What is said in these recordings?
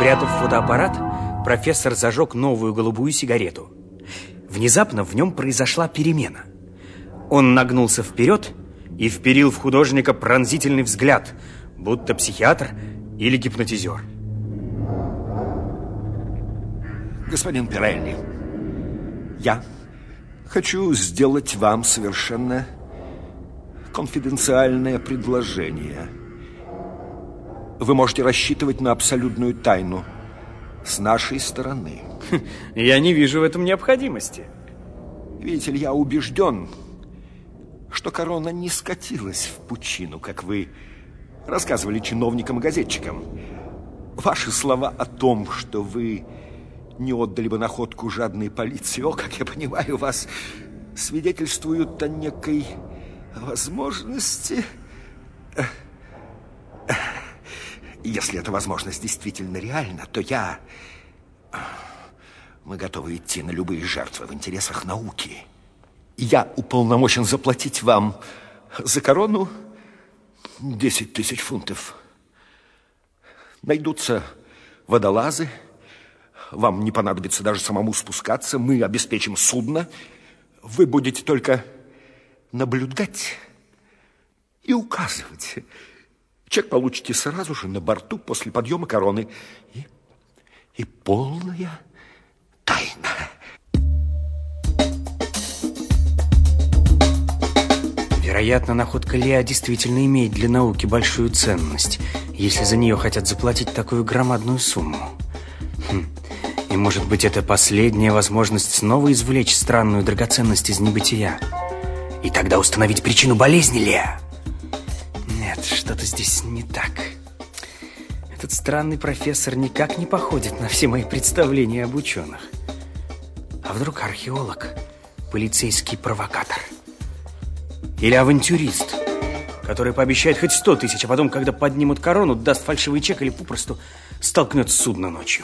Спрятав фотоаппарат, профессор зажег новую голубую сигарету. Внезапно в нем произошла перемена. Он нагнулся вперед и вперил в художника пронзительный взгляд, будто психиатр или гипнотизер. Господин Пирелли, я хочу сделать вам совершенно конфиденциальное предложение. Вы можете рассчитывать на абсолютную тайну с нашей стороны. Я не вижу в этом необходимости. Видите ли, я убежден, что корона не скатилась в пучину, как вы рассказывали чиновникам и газетчикам. Ваши слова о том, что вы не отдали бы находку жадной полиции, как я понимаю вас, свидетельствуют о некой возможности. Если эта возможность действительно реальна, то мы готовы идти на любые жертвы в интересах науки. Я уполномочен заплатить вам за корону 10 000 фунтов. Найдутся водолазы. Вам не понадобится даже самому спускаться. Мы обеспечим судно. Вы будете только наблюдать и указывать. Чек получите сразу же на борту после подъема короны. И полная тайна. Вероятно, находка Леа действительно имеет для науки большую ценность, если за нее хотят заплатить такую громадную сумму. И, может быть, это последняя возможность снова извлечь странную драгоценность из небытия. И тогда установить причину болезни Леа. Нет, что-то здесь не так. Этот странный профессор никак не походит на все мои представления об ученых. А вдруг археолог, полицейский провокатор? Или авантюрист, который пообещает хоть 100 000, а потом, когда поднимут корону, даст фальшивый чек или попросту столкнет судно ночью?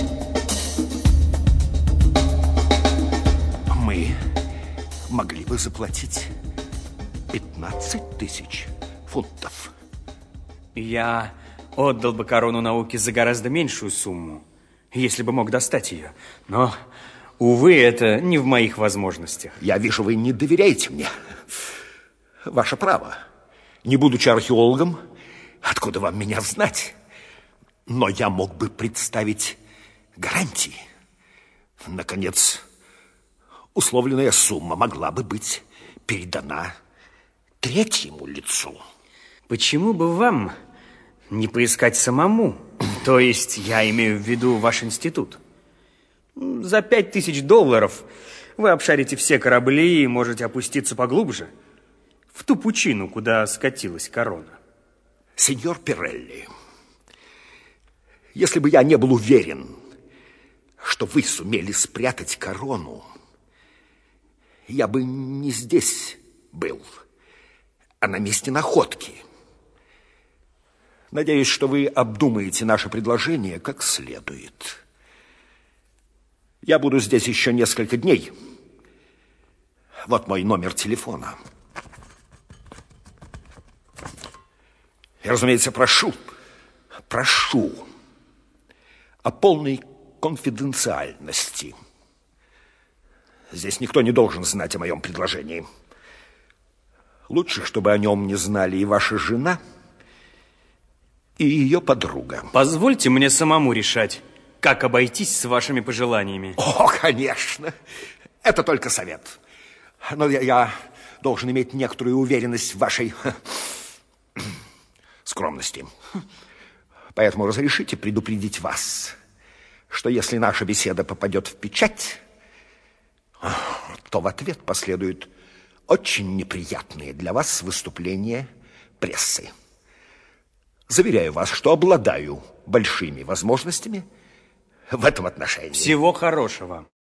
Мы могли бы заплатить 15 000 фунтов. Я отдал бы корону науки за гораздо меньшую сумму, если бы мог достать ее. Но, увы, это не в моих возможностях. Я вижу, вы не доверяете мне. Ваше право. Не будучи археологом, откуда вам меня знать? Но я мог бы представить гарантии. Наконец, условленная сумма могла бы быть передана третьему лицу. Почему бы вам не поискать самому? То есть, я имею в виду ваш институт. За $5000 вы обшарите все корабли и можете опуститься поглубже, в ту пучину, куда скатилась корона. Сеньор Пирелли, если бы я не был уверен, что вы сумели спрятать корону, я бы не здесь был, а на месте находки. Надеюсь, что вы обдумаете наше предложение как следует. Я буду здесь еще несколько дней. Вот мой номер телефона. И, разумеется, прошу о полной конфиденциальности. Здесь никто не должен знать о моем предложении. Лучше, чтобы о нем не знали и ваша жена, и ее подруга. Позвольте мне самому решать, как обойтись с вашими пожеланиями. О, конечно. Это только совет. Но я должен иметь некоторую уверенность в вашей скромности. Поэтому разрешите предупредить вас, что если наша беседа попадет в печать, то в ответ последуют очень неприятные для вас выступления прессы. Заверяю вас, что обладаю большими возможностями в этом отношении. Всего хорошего.